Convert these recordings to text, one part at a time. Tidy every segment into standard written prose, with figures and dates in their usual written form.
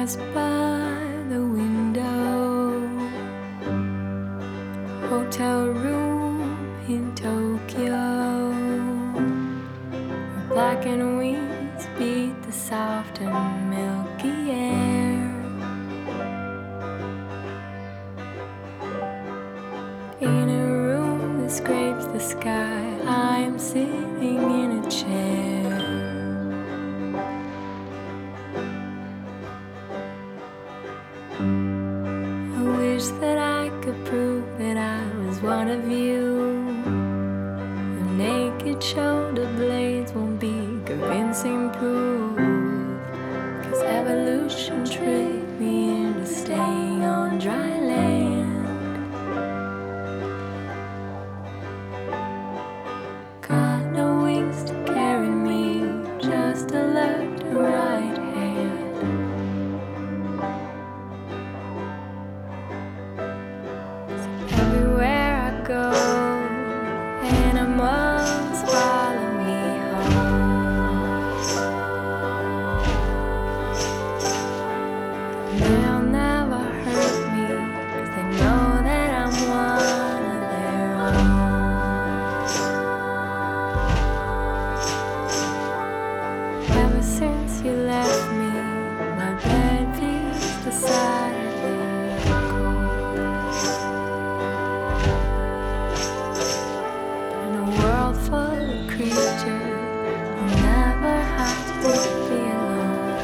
pass by the window, hotel room in Tokyo, where blackened wings beat the soft and milky air. In a room that scrapes the sky, I am sitting in a chair. I wish that I could prove that I was one of you. The naked shoulder blades won't be convincing proof, 'cause evolution tricked me into staying on dry land. Got no wings to carry me, just a left and right hand. Everywhere I go, animals follow me home. They'll never hurt me, 'cause they know that I'm one of their own. Ever since you left me, my bed feels decidedly cold. In a world full of creatures, I'll never have to be alone.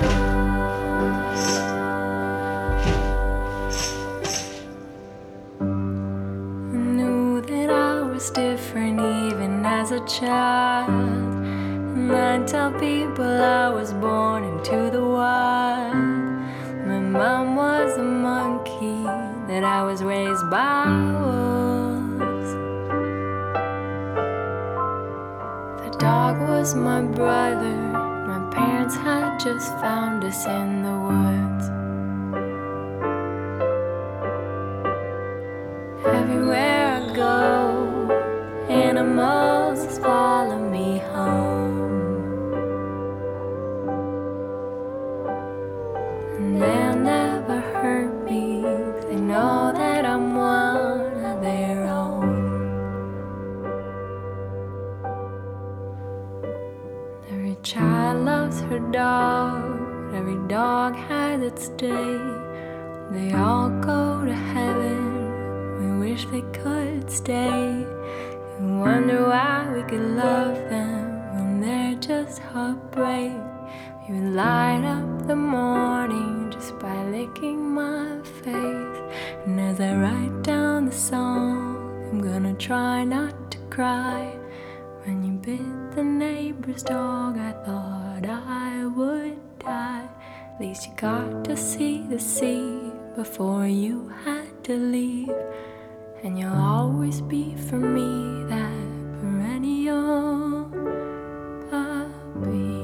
I knew that I was different even as a child, and I tell people I was born into the wild. My mom was a monkey, that I was raised by wolves. The dog was my brother, my parents had just found us in the woods. Everywhere I go, animals follow me home. And they'll never hurt me, 'cause they know that I'm one of their own. Every child loves her dog, every dog has its day. They all go to heaven, we wish they could stay. We wonder why we could love them when they're just heartbreak. You would light up the morning just by licking my face. And as I write down the song, I'm gonna try not to cry. When you bit the neighbor's dog, I thought I would die. At least you got to see the sea before you had to leave. And you'll always be for me that perennial puppy.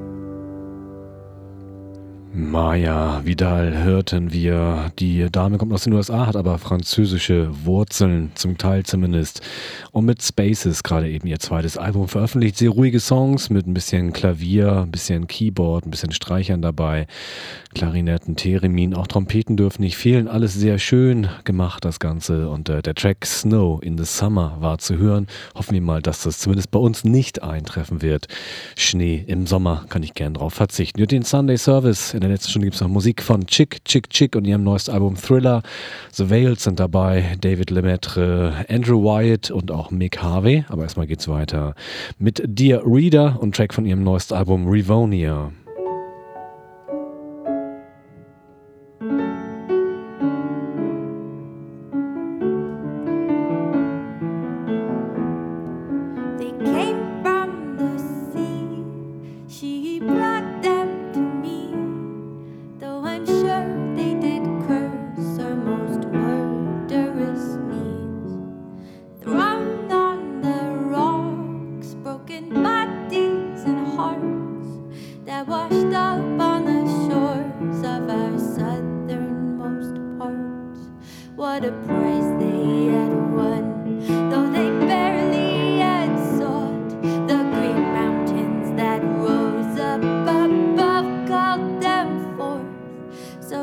Maya Vidal hörten wir. Die Dame kommt aus den USA, hat aber französische Wurzeln, zum Teil zumindest. Und mit Spaces gerade eben ihr zweites Album veröffentlicht. Sehr ruhige Songs mit ein bisschen Klavier, ein bisschen Keyboard, ein bisschen Streichern dabei. Klarinetten, Theremin, auch Trompeten dürfen nicht fehlen. Alles sehr schön gemacht, das Ganze. Und der Track Snow in the Summer war zu hören. Hoffen wir mal, dass das zumindest bei uns nicht eintreffen wird. Schnee im Sommer, kann ich gern drauf verzichten. Und den Sunday Service. In der letzten Stunde gibt es noch Musik von Chick und ihrem neuesten Album Thriller. The Veils sind dabei, David Lemaitre, Andrew Wyatt und auch Mick Harvey. Aber erstmal geht's weiter mit Dear Reader und Track von ihrem neuesten Album Rivonia. So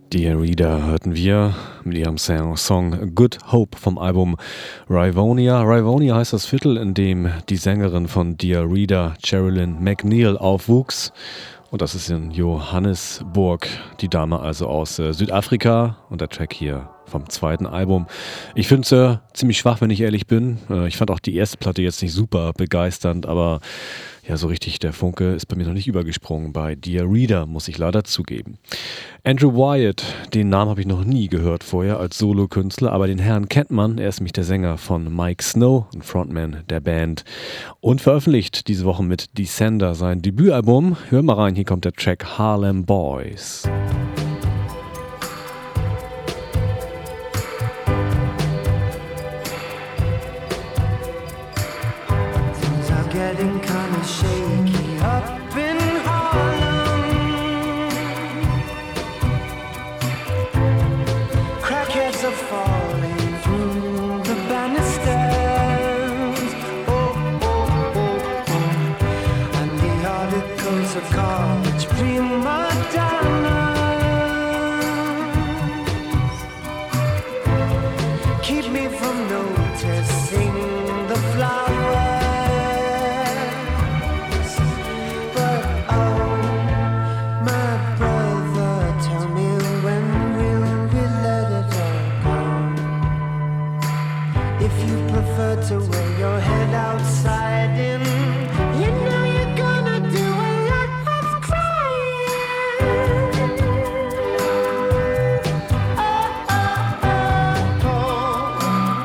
Dear Reader hörten wir mit ihrem Song Good Hope vom Album Rivonia. Rivonia heißt das Viertel, in dem die Sängerin von Dear Reader, Sherilyn McNeil, aufwuchs. Und das ist in Johannesburg, die Dame also aus Südafrika. Und der Track hier vom zweiten Album. Ich finde es ziemlich schwach, wenn ich ehrlich bin. Ich fand auch die erste Platte jetzt nicht super begeisternd, aber ja, so richtig der Funke ist bei mir noch nicht übergesprungen. Bei Dear Reader, muss ich leider zugeben. Andrew Wyatt, den Namen habe ich noch nie gehört vorher als Solokünstler, aber den Herrn kennt man. Er ist nämlich der Sänger von Mike Snow, ein Frontman der Band. Und veröffentlicht diese Woche mit Descender sein Debütalbum. Hör mal rein, hier kommt der Track Harlem Boys. Getting kinda shaky up in Harlem. Crackheads are falling through the banisters. Oh, oh, oh, oh. And the articles of college prima donnas keep me from noticing the flowers. To wear your head outside in, you know you're gonna do a lot of crying. Oh, oh, oh,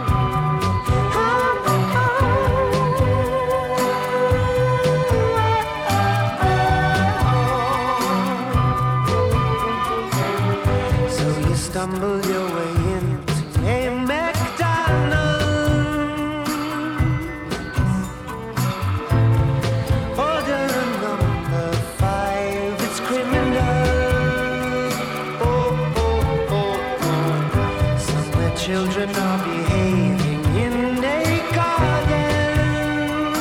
oh. So you stumble your way into a McDonald's. Children are behaving in a garden.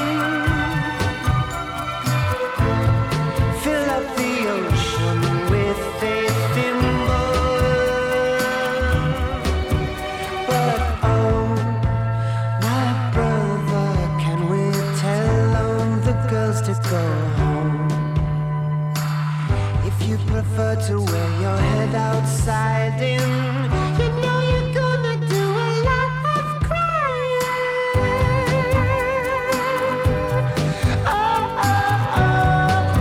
Fill up the ocean with a thimble. But oh, my brother, can we tell all the girls to go home? If you prefer to wear your head outside in, you know you're gonna do a lot of crying. Oh, oh, oh,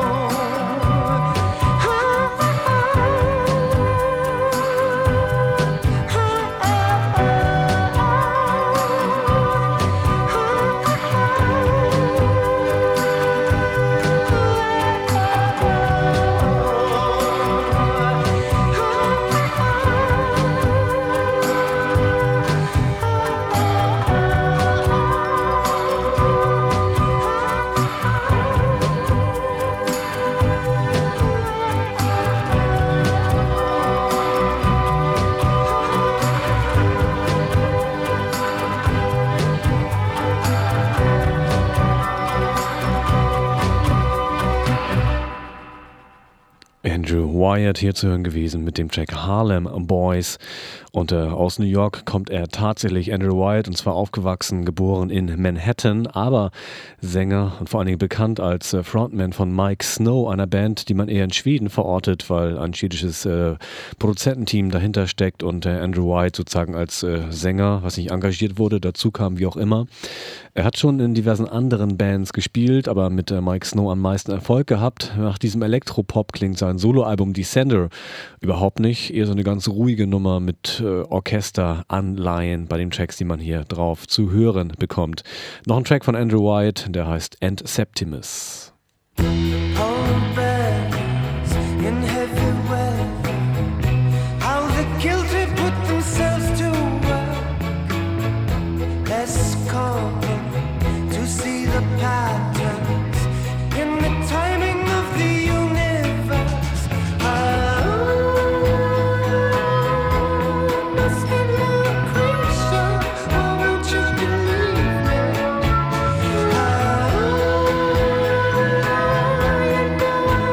Andrew Wyatt hier zu hören gewesen mit dem Track Harlem Boys. Und aus New York kommt er tatsächlich, Andrew Wyatt, und zwar aufgewachsen, geboren in Manhattan, aber Sänger und vor allen Dingen bekannt als Frontman von Mike Snow, einer Band, die man eher in Schweden verortet, weil ein schwedisches Produzententeam dahinter steckt und Andrew Wyatt sozusagen als Sänger, was nicht engagiert wurde, dazu kam, wie auch immer. Er hat schon in diversen anderen Bands gespielt, aber mit Mike Snow am meisten Erfolg gehabt. Nach diesem Elektropop klingt sein Soloalbum Descender überhaupt nicht, eher so eine ganz ruhige Nummer mit Orchesteranleihen bei den Tracks, die man hier drauf zu hören bekommt. Noch ein Track von Andrew Wyatt, der heißt End Septimus. Oh,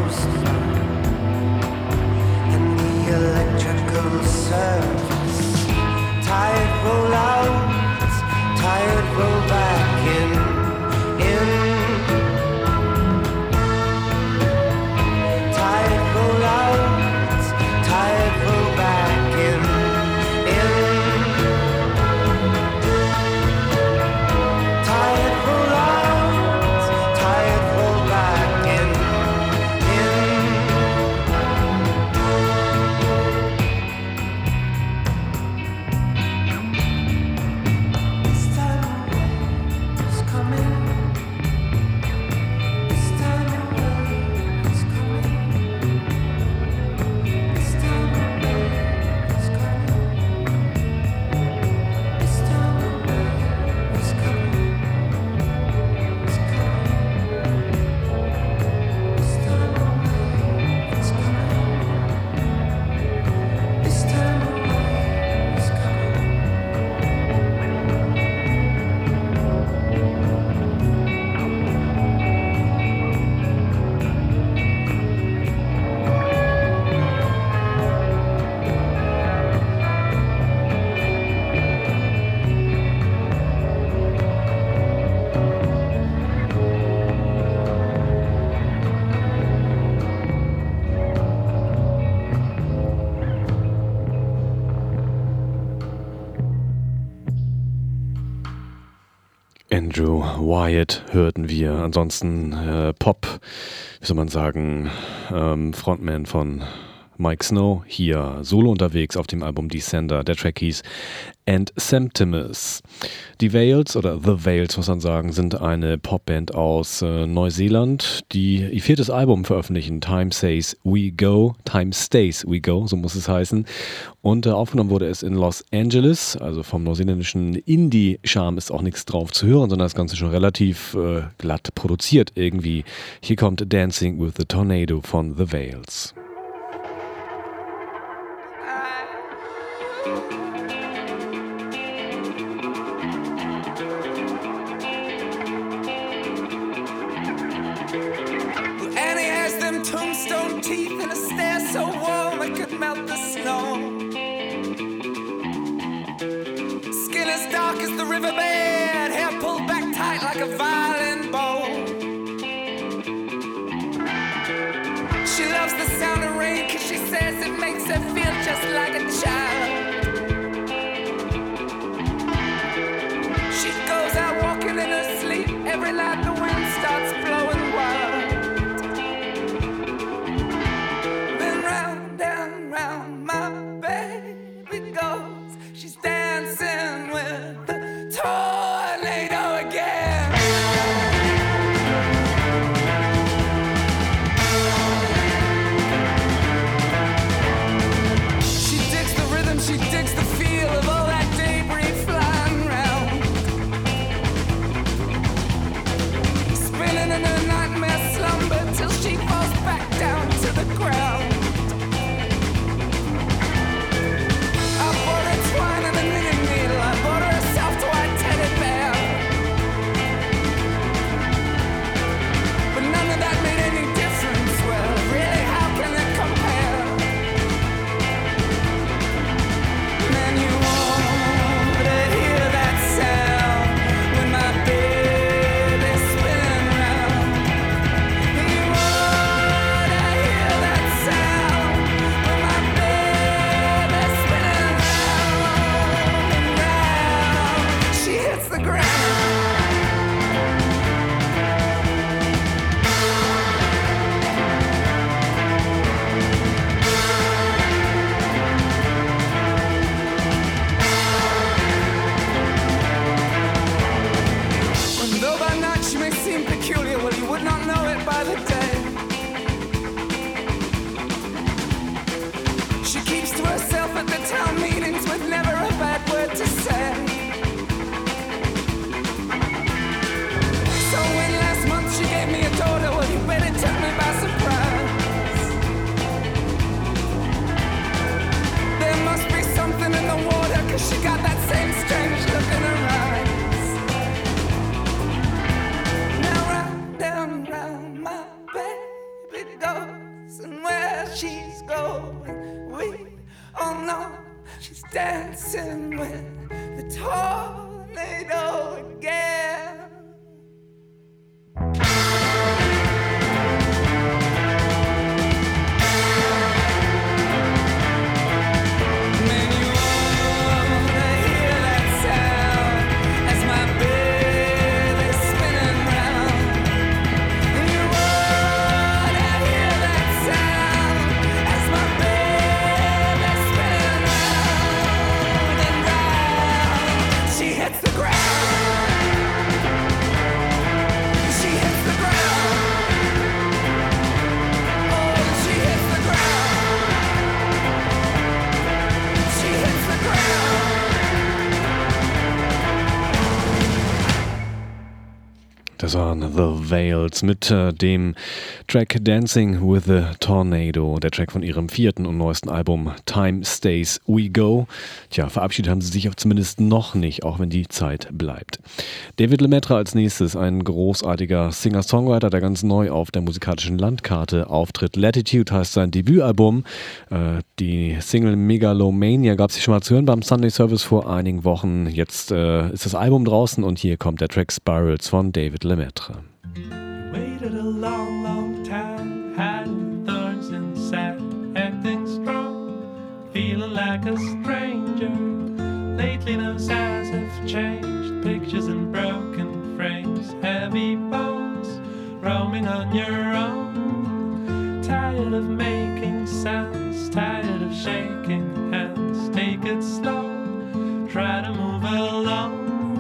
Andrew Wyatt hörten wir. Ansonsten Pop, wie soll man sagen, Frontman von Mike Snow, hier solo unterwegs auf dem Album Descender. Der Track hieß And Septimus. Die Veils, oder The Veils muss man sagen, sind eine Popband aus Neuseeland, die ihr viertes Album veröffentlichen. Time Stays We Go, so muss es heißen. Und aufgenommen wurde es in Los Angeles, also vom neuseeländischen Indie-Charme ist auch nichts drauf zu hören, sondern das Ganze schon relativ glatt produziert irgendwie. Hier kommt Dancing with the Tornado von The Veils. Teeth and a stare so warm it could melt the snow. Skin as dark as the riverbed, hair pulled back tight like a violin bow. She loves the sound of rain 'cause she says it makes her feel just like a child. She goes out walking in her sleep every night the wind starts blowing wild. and where she's going, we all know she's dancing with the tornado again. Das waren The Veils mit dem Track Dancing with the Tornado, der Track von ihrem 4. und neuesten Album Time Stays We Go. Tja, verabschiedet haben sie sich auch zumindest noch nicht, auch wenn die Zeit bleibt. David Lemaitre als nächstes, ein großartiger Singer-Songwriter, der ganz neu auf der musikalischen Landkarte auftritt. Latitude heißt sein Debütalbum. Die Single Megalomania gab es schon mal zu hören beim Sunday Service vor einigen Wochen. Jetzt ist das Album draußen und hier kommt der Track Spirals von David Lemaitre. Waited a long, long time, hiding thorns inside, acting strong, feeling like a stranger. Lately those eyes have changed, pictures in broken frames, heavy bones, roaming on your own. Tired of making sounds, tired of shaking hands, take it slow, try to move along.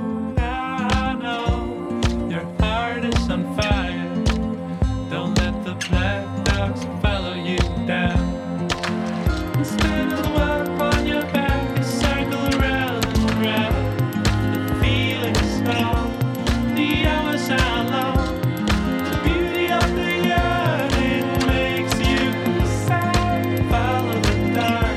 I know your heart is on fire. Don't let the black dogs follow you down. And spin the world upon your back, you circle around and round. The feeling is strong, the hours are long. The beauty of the yearning makes you sad. Follow the dark.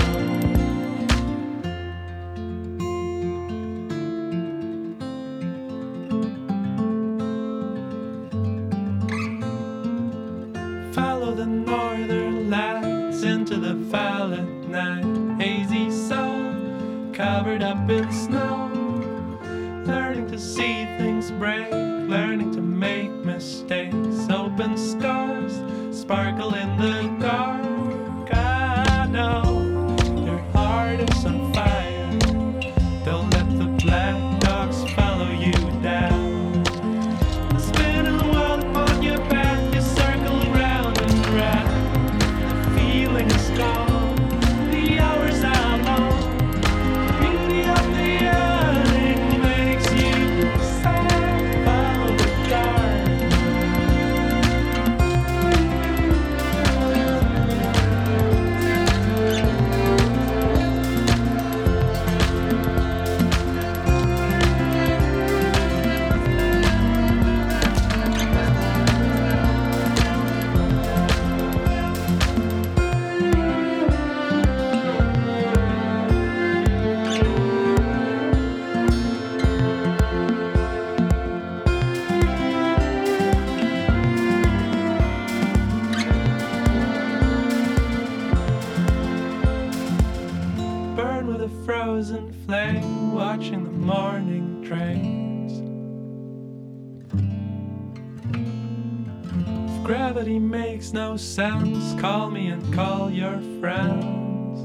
Follow the northern lights into the violet night. Hazy soul covered up in snow. Learning to see things break, learning to make mistakes. Open stars sparkle in the dark. I know your heart is on fire. Don't let the black dogs follow you down. Spinning the world upon your back, you circle round and round. The feeling is gone, the hours are long. The beauty of the yearning makes you sad. Follow the dark. Burn with a frozen flame, watching the morning trains. If gravity makes no sense, call me and call your friends.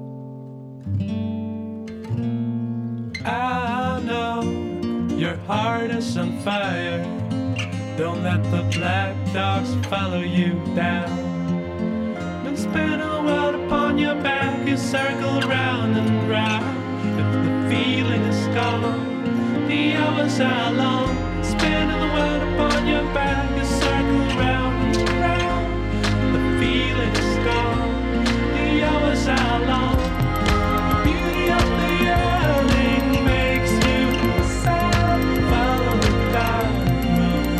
I know your heart is on fire. Don't let the black dogs follow you down. Been spinning the world upon your back, you circle round and round. If the feeling is gone, the hours are long. Spinning the world upon your back, you circle round and round. The feeling is gone, the hours are long. The beauty of the yearning makes you sad. Follow the dark moon.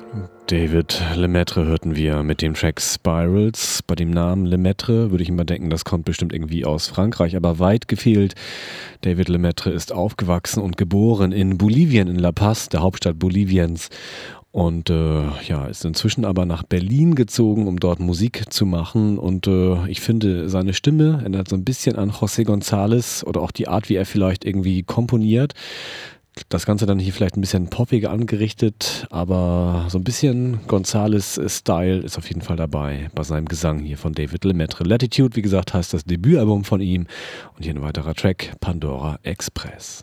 David Lemaitre hörten wir mit dem Track Spirals. Bei dem Namen Lemaitre würde ich immer denken, das kommt bestimmt irgendwie aus Frankreich, aber weit gefehlt. David Lemaitre ist aufgewachsen und geboren in Bolivien, in La Paz, der Hauptstadt Boliviens. Und ist inzwischen aber nach Berlin gezogen, um dort Musik zu machen. Und ich finde, seine Stimme erinnert so ein bisschen an José González oder auch die Art, wie er vielleicht irgendwie komponiert. Das Ganze dann hier vielleicht ein bisschen poppiger angerichtet, aber so ein bisschen González-Style ist auf jeden Fall dabei bei seinem Gesang hier von David Lemaitre. Latitude, wie gesagt, heißt das Debütalbum von ihm. Und hier ein weiterer Track, Pandora Express.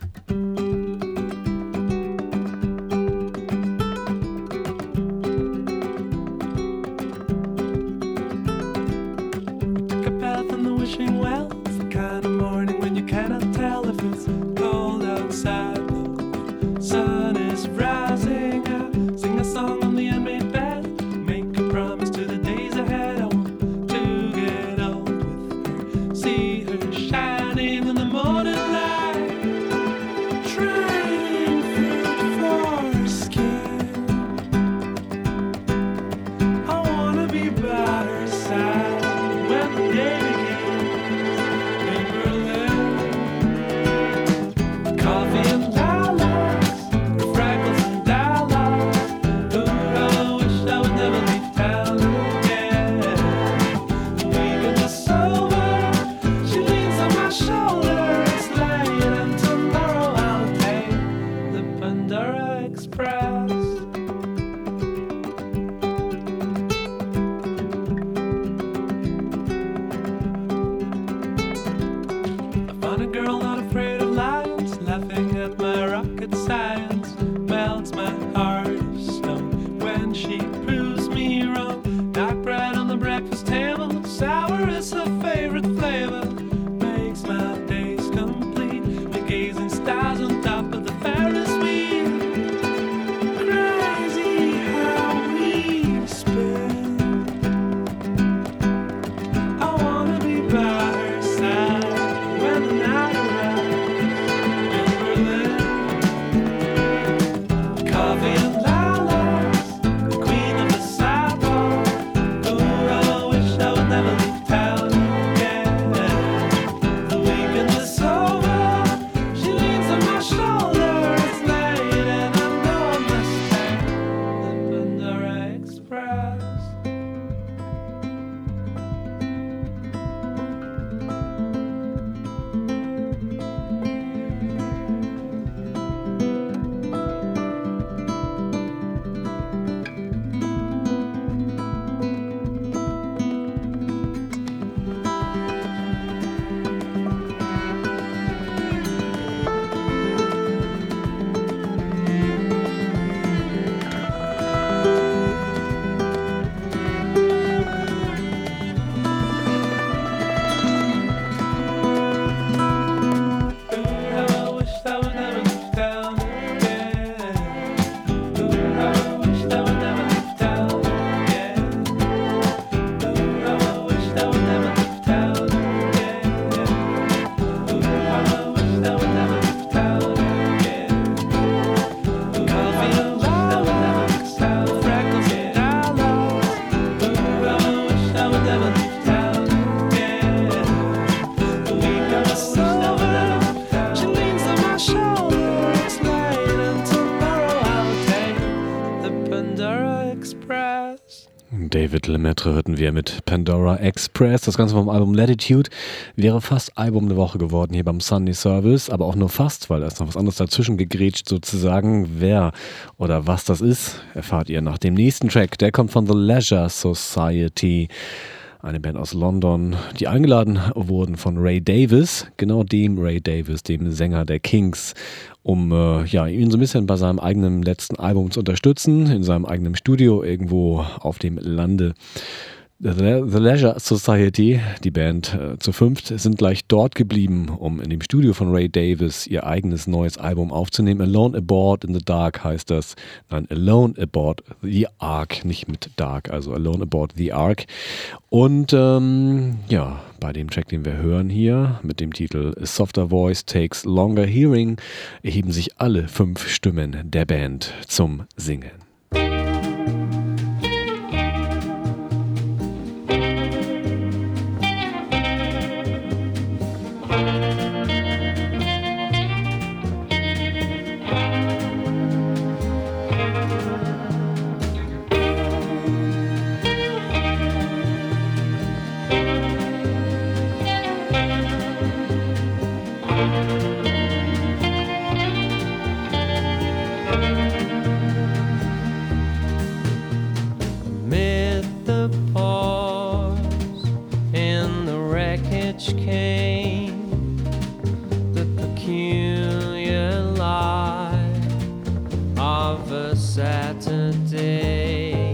Wishing well, it's the kind of morning when you cannot tell if it's cold outside. The sun is rising up. Sing a song on the unmade bed. Make a promise to the days ahead. I want to get old with her. See her shining in the morning light. Trying fruit for skin. I wanna be by her side when the day begins. David Lemaitre hörten wir mit Pandora Express. Das Ganze vom Album Latitude wäre fast Album der Woche geworden hier beim Sunday Service, aber auch nur fast, weil da ist noch was anderes dazwischen gegrätscht sozusagen. Wer oder was das ist, erfahrt ihr nach dem nächsten Track. Der kommt von The Leisure Society, eine Band aus London, die eingeladen wurden von Ray Davies, genau dem Ray Davies, dem Sänger der Kinks, um ihn so ein bisschen bei seinem eigenen letzten Album zu unterstützen, in seinem eigenen Studio irgendwo auf dem Lande. The Leisure Society, die Band zu fünft, sind gleich dort geblieben, um in dem Studio von Ray Davies ihr eigenes neues Album aufzunehmen. Alone Aboard in the Dark heißt das. Nein, Alone Aboard the Ark, nicht mit Dark, also Alone Aboard the Ark. Und bei dem Track, den wir hören hier, mit dem Titel A Softer Voice Takes Longer Hearing, erheben sich alle 5 Stimmen der Band zum Singen. Amid the pause in the wreckage came the peculiar light of a Saturday.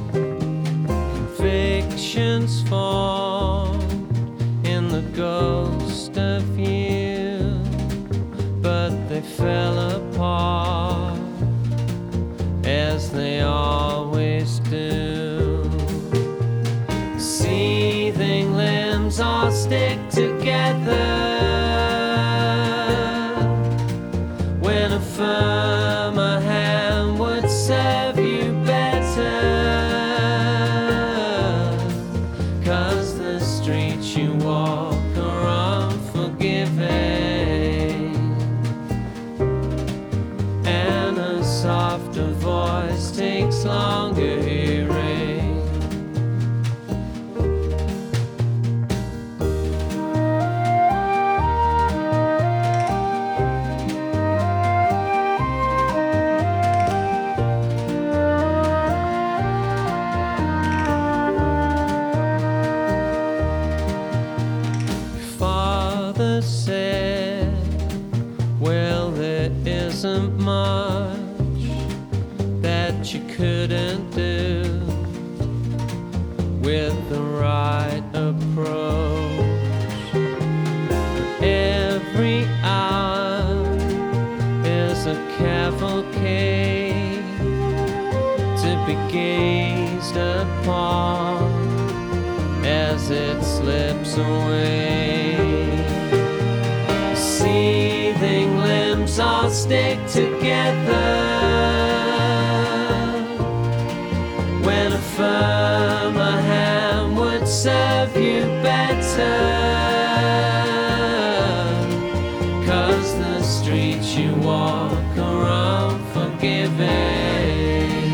Convictions formed in the ghost of you, but they fell apart as they always do. Seething limbs all stick together when a firmer hand would serve you better. 'Cause the streets you walk are unforgiving, and a softer voice takes longer hearing. Father said, well, there isn't much that you couldn't do with the right approach. Every hour is a cavalcade to be gazed upon as it slips away. Seething limbs all stick together when a firmer hand would serve you better. 'Cause the streets you walk are unforgiving,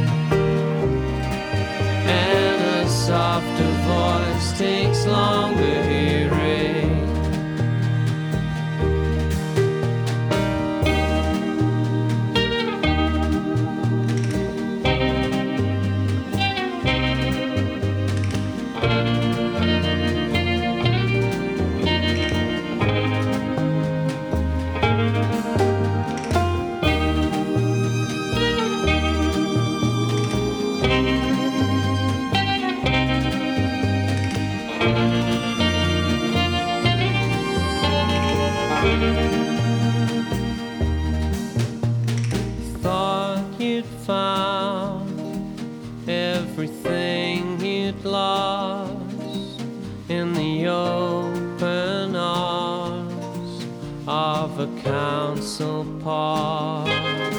and a softer voice takes longer hearing. Thought you'd found everything you'd lost in the open arms of a council park.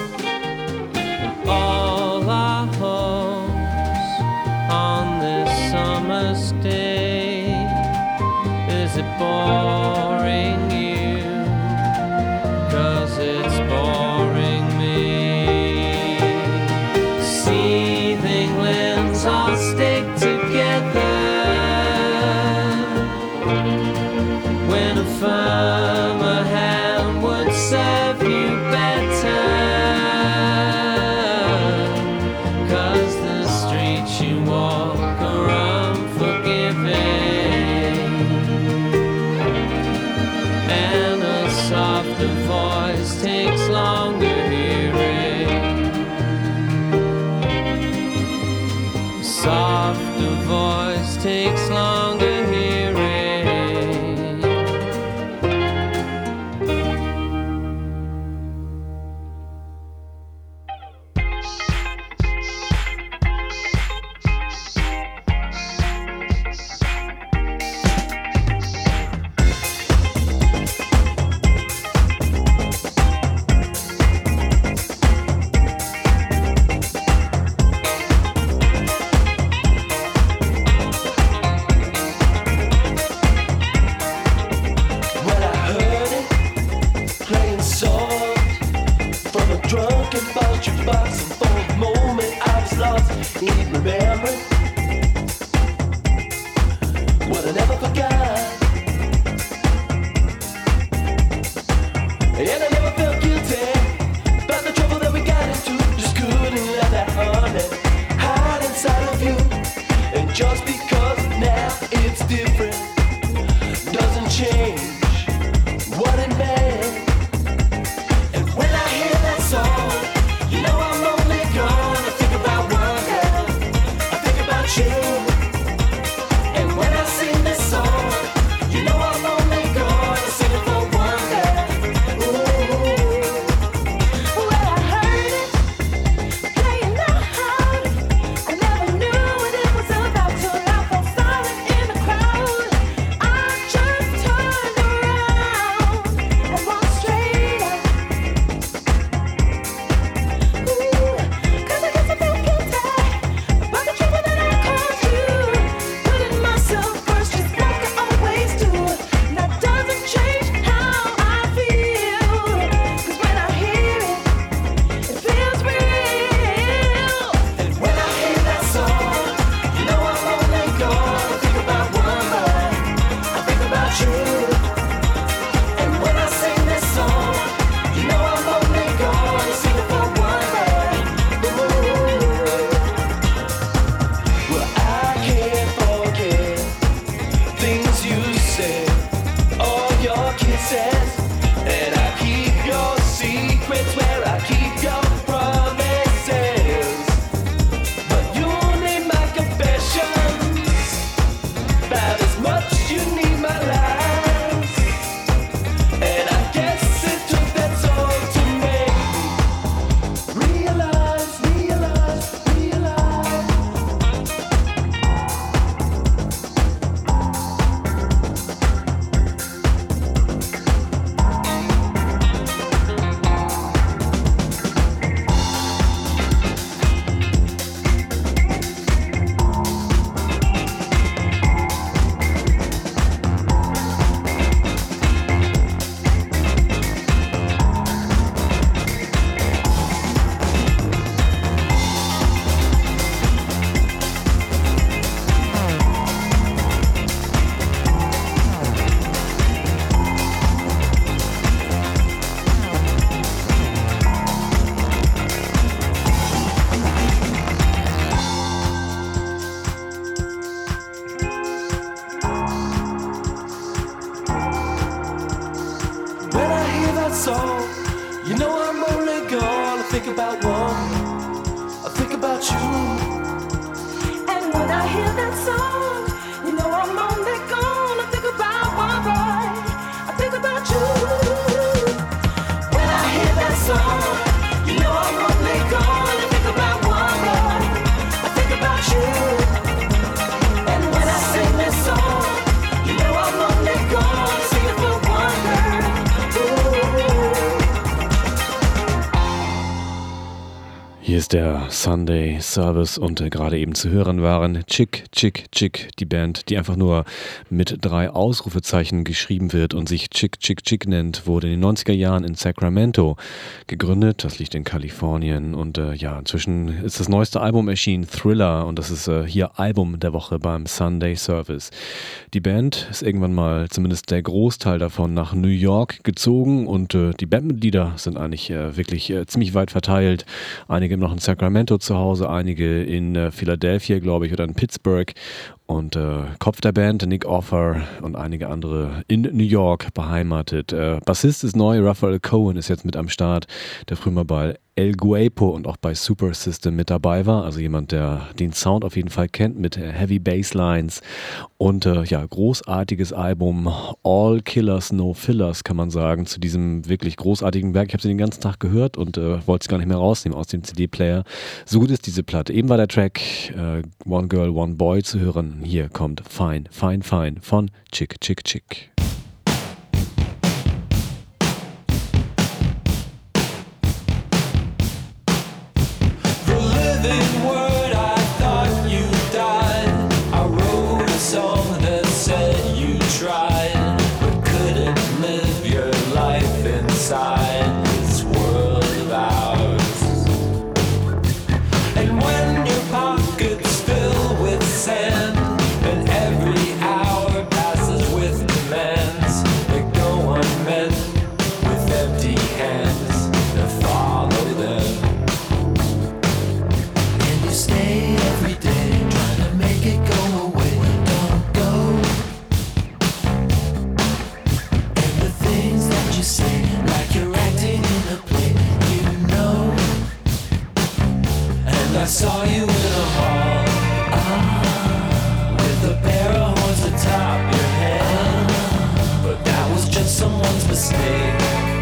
All our hopes on this summer's day, is it boring you? 'Cause it's boring me. Seething limbs all stick together when a firmer hand would serve you better. just because now it's different doesn't change what it meant. And when I hear that song, you know I'm only gonna think about one girl. I think about you. And when I sing this song, you know I'm only gonna sing it for one girl. Ooh. When I heard it playing out, I never knew what it was about till I fell silent in the crowd. I just turned around and walked straight up. Ooh, 'cause I guess I felt guilty about the trouble that I caused you. Putting myself first just like I always do. And that doesn't change how I feel. 'Cause when I hear it, it feels real. And when I hear that song, you know I'm only gonna think about one boy. I think about you. And when I sing this song, you know I'm only gonna sing it for one boy. Well, I can't forget things you said, all your kisses, and I keep your secrets where I keep your promises. But you need my confessions about as much you need my lies. And I guess it took that song to make me realize. When I hear that song, you know I'm only gonna think about one. I think about you. And when I hear that song, you know I'm only gonna think about one boy. I think about you. When I hear that song, you know I'm only gonna think about one boy. I think about you. And when I sing this song, you know I'm only gonna sing it for one girl. Hier ist der Sunday Service und gerade eben zu hören waren Chick, Chick, Chick, die Band, die einfach nur mit 3 Ausrufezeichen geschrieben wird und sich Chick, Chick, Chick nennt, wurde in den 90er Jahren in Sacramento gegründet. Das liegt in Kalifornien und ja, inzwischen ist das neueste Album erschienen, Thriller, und das ist hier Album der Woche beim Sunday Service. Die Band ist irgendwann mal, zumindest der Großteil davon, nach New York gezogen und die Bandmitglieder sind eigentlich wirklich ziemlich weit verteilt. Einige noch in Sacramento zu Hause, einige in Philadelphia, glaube ich, oder in Pittsburgh. Und Kopf der Band, Nick Offer, und einige andere in New York beheimatet. Bassist ist neu, Raphael Cohen ist jetzt mit am Start, der früher mal bei El Guapo und auch bei Super System mit dabei war. Also jemand, der den Sound auf jeden Fall kennt mit Heavy Basslines. Und ja, großartiges Album, All Killers, No Fillers, kann man sagen, zu diesem wirklich großartigen Werk. Ich habe sie den ganzen Tag gehört und wollte es gar nicht mehr rausnehmen aus dem CD-Player. So gut ist diese Platte. Eben war der Track One Girl, One Boy zu hören. Hier kommt Fine, Fine, Fine von Chick, Chick, Chick. Sand, and every hour passes with demand. I saw you in a hall, with a pair of horns atop your head. But that was just someone's mistake.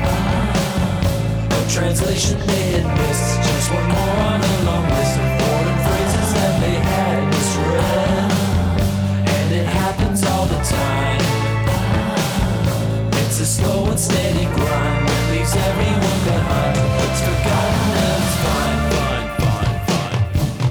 A translation they had missed, just one more on a long list of foreign phrases that they had misread. And it happens all the time. It's a slow and steady grind that leaves everyone behind. It's forgotten and it's fine, fine, fine, fine.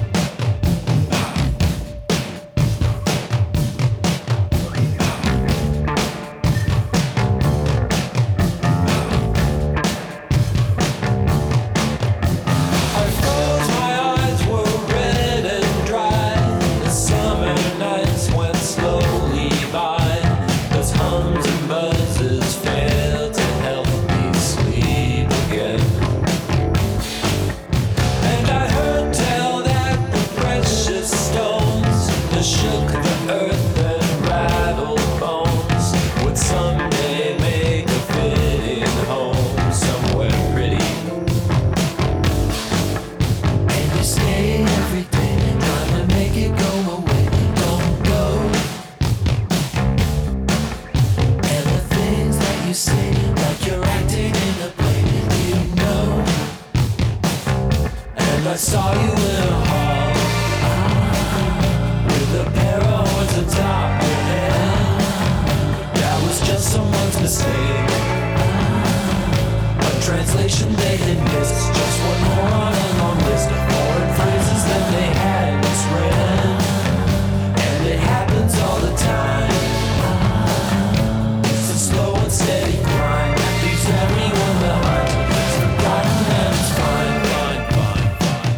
I froze, my eyes were red and dry. The summer nights went slowly by. Those hums and buzzes failed to help me sleep again. And I heard tell that the precious stones that shook the earth and rattled bones would someday make a fitting home somewhere pretty. And you stay every day, trying to make it go away. Don't go. And the things that you say, like you're acting in a play, you know. And I saw you in a hall, with a pair of horns atop your head. That was just someone's mistake. A translation they had missed, just one more on a long list of foreign phrases that they had misread. And it happens all the time. It's a slow and steady grind that leaves everyone behind. It's forgotten and it's fine, fine, fine,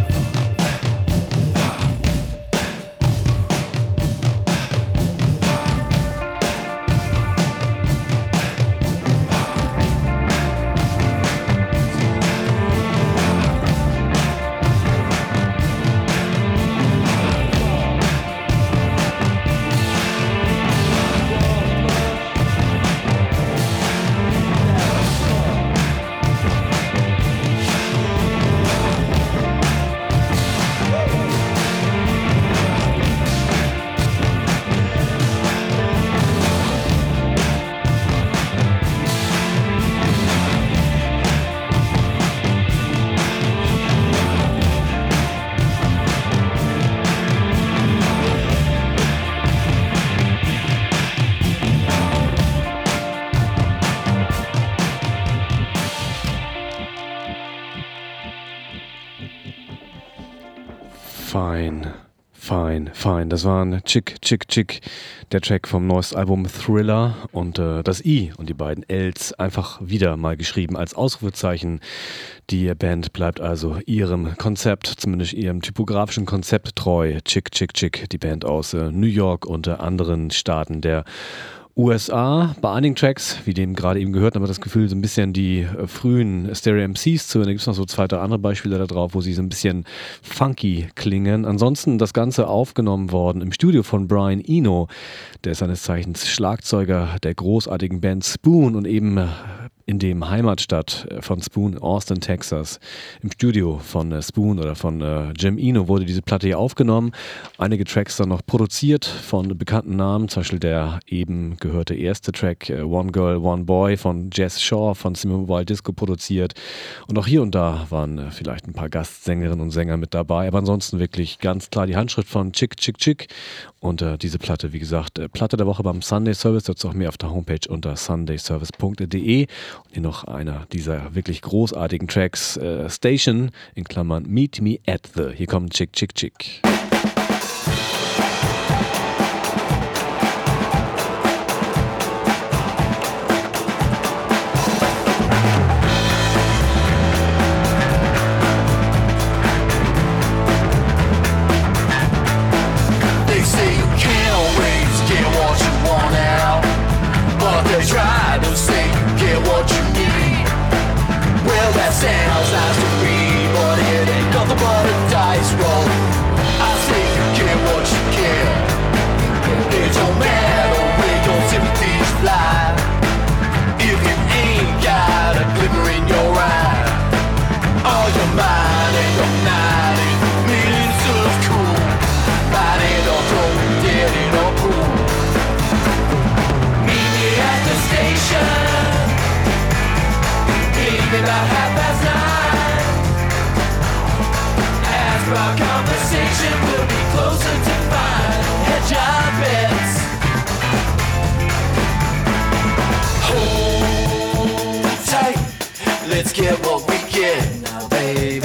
Fine, fine, fine. Das war ein Chick, Chick, Chick, der Track vom neuesten Album Thriller und das I und die beiden Ls einfach wieder mal geschrieben als Ausrufezeichen. Die Band bleibt also ihrem Konzept, zumindest ihrem typografischen Konzept treu. Chick, Chick, Chick, die Band aus New York und anderen Staaten der USA. Bei einigen Tracks, wie dem gerade eben gehört, haben wir das Gefühl, so ein bisschen die frühen Stereo MCs zu. Und da gibt es noch so 2, 3 andere Beispiele da drauf, wo sie so ein bisschen funky klingen. Ansonsten das Ganze aufgenommen worden im Studio von Brian Eno, der ist seines Zeichens Schlagzeuger der großartigen Band Spoon und eben in dem Heimatstadt von Spoon, Austin, Texas. Im Studio von Spoon oder von Jim Eno wurde diese Platte hier aufgenommen. Einige Tracks dann noch produziert von bekannten Namen, zum Beispiel der eben gehörte erste Track One Girl, One Boy von Jess Shaw von Simon Wild Disco produziert. Und auch hier und da waren vielleicht ein paar Gastsängerinnen und Sänger mit dabei, aber ansonsten wirklich ganz klar die Handschrift von Chick, Chick, Chick. Und diese Platte, wie gesagt, Platte der Woche beim Sunday Service, dazu auch mehr auf der Homepage unter sundayservice.de. Und hier noch einer dieser wirklich großartigen Tracks, Station, in Klammern Meet Me at the. Hier kommt Chick, Chick, Chick. They say you can't always get what you want out, but they try to say you get what you need. Well, that sounds nice to me, but it ain't nothing but a dice roll. I conversation will be closer to fine. Hedge our bets. Hold tight, let's get what we get now, baby.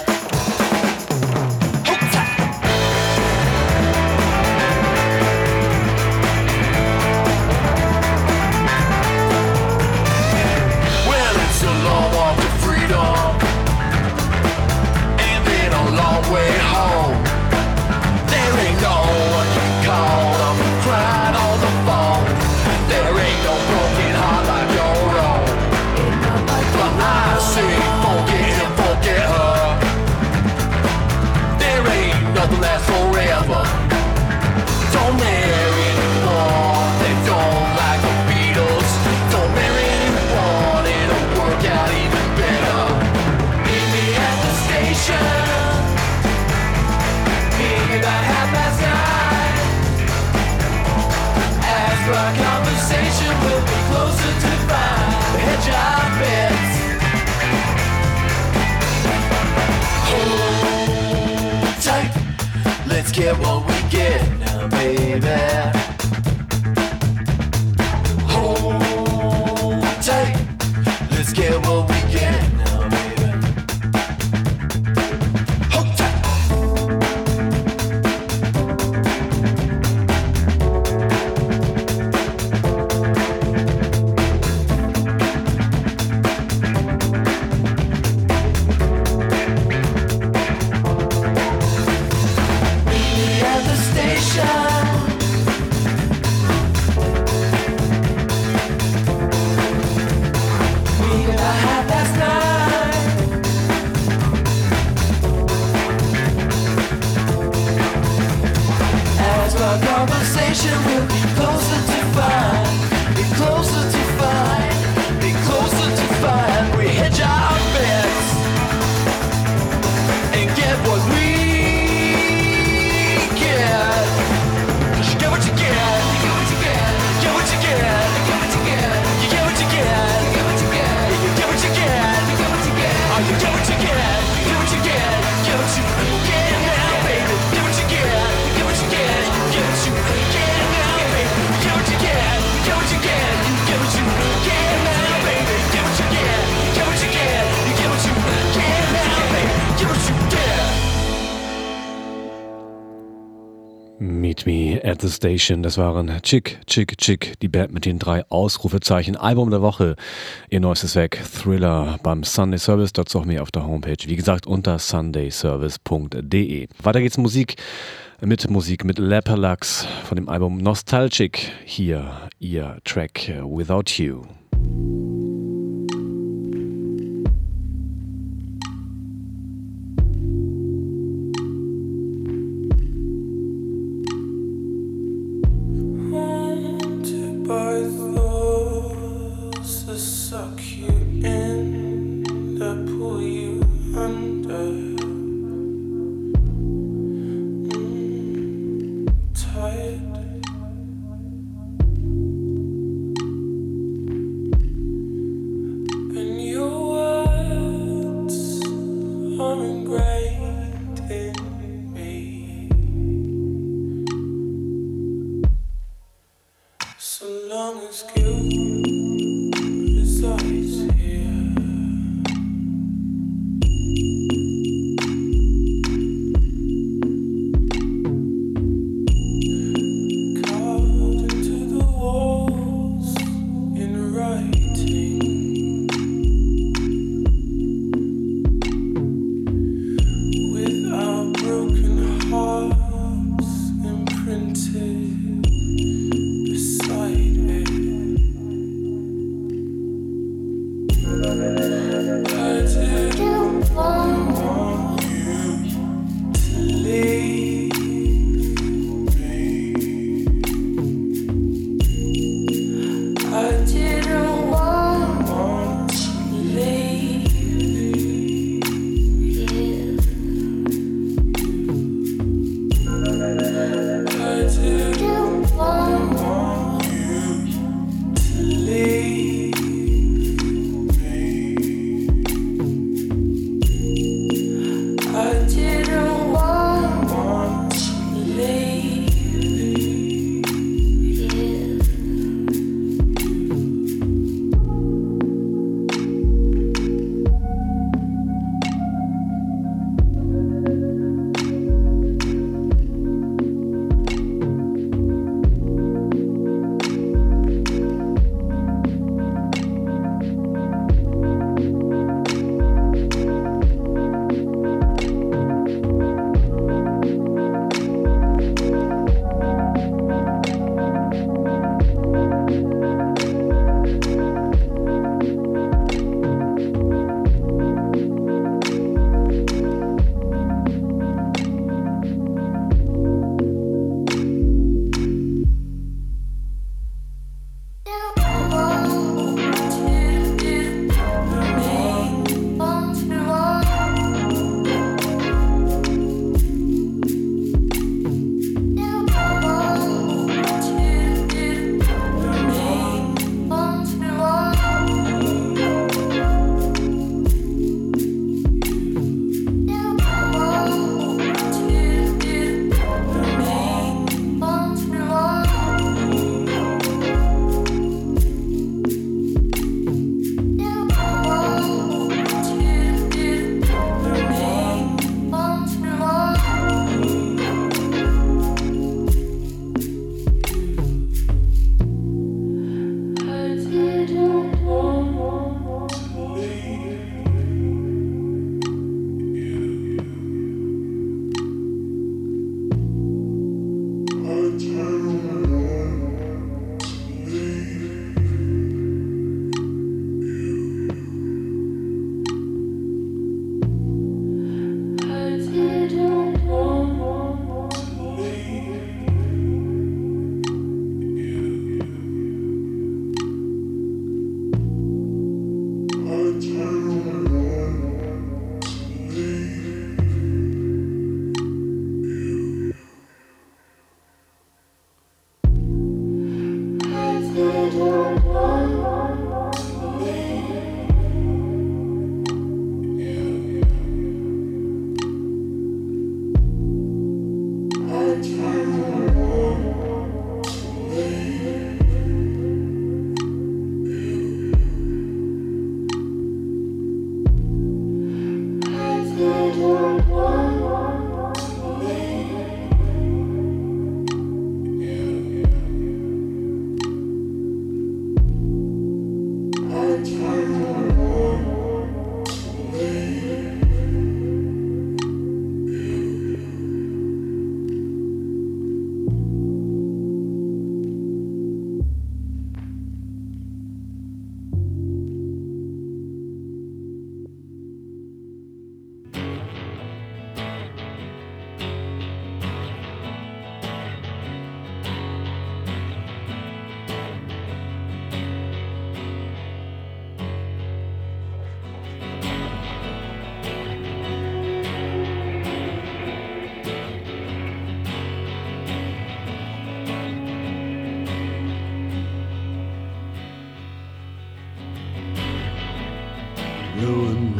Way home, there ain't no one you call up crying on the phone. There ain't no broken heart like your own. But I say forget him, forget her. There ain't nothing lasts forever. Don't marry anyone that don't like the Beatles. Don't marry anyone, it'll work out even better. Meet me at the station about 9:30. As for our conversation, we'll be closer to fine. Hedge our bets. Hold tight, let's get what we get now, baby. Hold tight, let's get what we get now, baby. Hold tight. Conversation will be closer to fine, be closer to fine, be closer to fine. We hedge our bets and get what we get. 'Cause you get what you get, you get what you get, you get what you get, you get what you get, you get what you get, you get what you get, you get what you get, you get what you get. Oh, you get what you get, you get what you get, you get what you get now, baby. Get what you get, you get what you get, you get what you get now, baby. Get what you get, you get what you get, you get what you get now, baby. Get what you get, you get what you get, you get what you get now, baby. Get what you get. Meet Me at the Station, das waren Chick, Chick, Chick, die Band mit den 3 Ausrufezeichen. Album der Woche, ihr neuestes Werk Thriller beim Sunday Service, dazu auch mehr auf der Homepage. Wie gesagt, unter sundayservice.de. Weiter geht's Musik mit Leperlux von dem Album Nostalgic. Hier ihr Track Without You. By those that suck you in, that pull you under. Tired.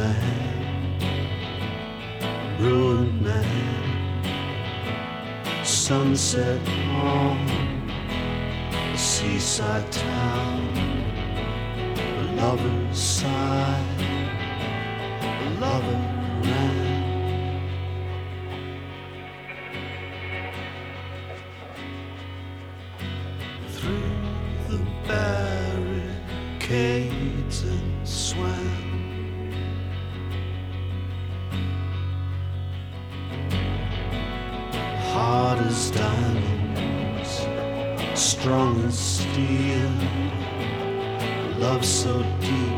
man, ruined man. Sunset on a seaside town, a lover's sigh, a lover ran. Through the barricades and swam. Hard as diamonds, strong as steel, love so deep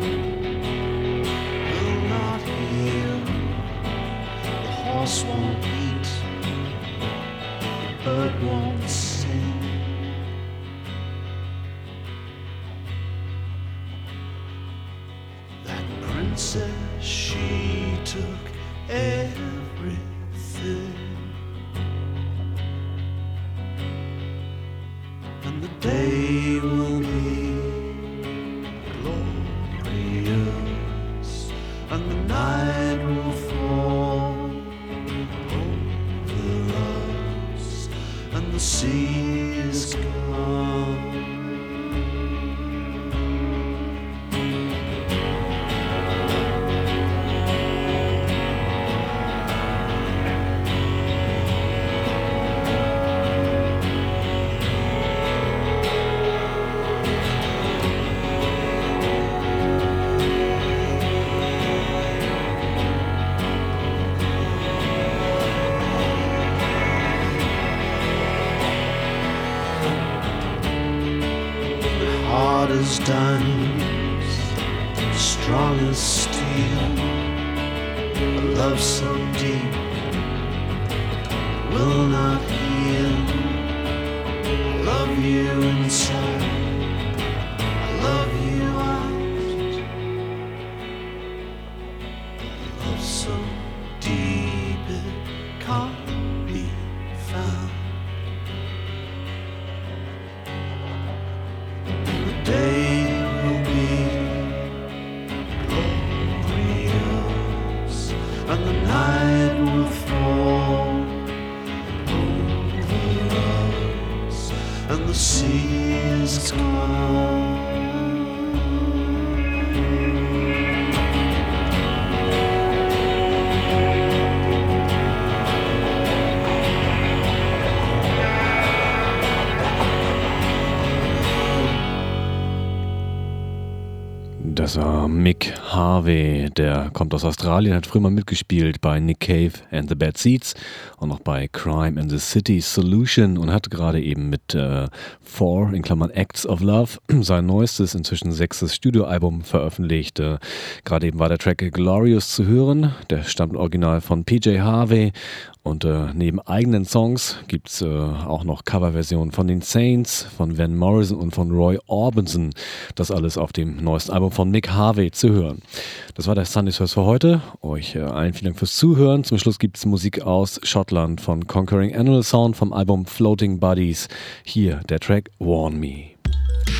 will not heal. The horse won't eat, the bird won't sing. That princess, she took everything. The day will be glorious, and the night will fall over us, and the sea is calm. Hard as diamonds, strong as steel, a love so deep will not heal. I love you inside, I love you out. Love so deep it can't be found. Day will be glorious, and the night will fall over us, and the sea is calm. Das war Mick Harvey, der kommt aus Australien, hat früher mal mitgespielt bei Nick Cave and the Bad Seeds und noch bei Crime in the City Solution und hat gerade eben mit 4 in Klammern Acts of Love sein neuestes, inzwischen 6. Studioalbum veröffentlicht. Gerade eben war der Track Glorious zu hören, der stammt original von PJ Harvey. Und neben eigenen Songs gibt es auch noch Coverversionen von den Saints, von Van Morrison und von Roy Orbison. Das alles auf dem neuesten Album von Mick Harvey zu hören. Das war der Sunday Service für heute. Euch allen vielen Dank fürs Zuhören. Zum Schluss gibt es Musik aus Schottland von Conquering Animal Sound vom Album Floating Buddies. Hier der Track Warn Me.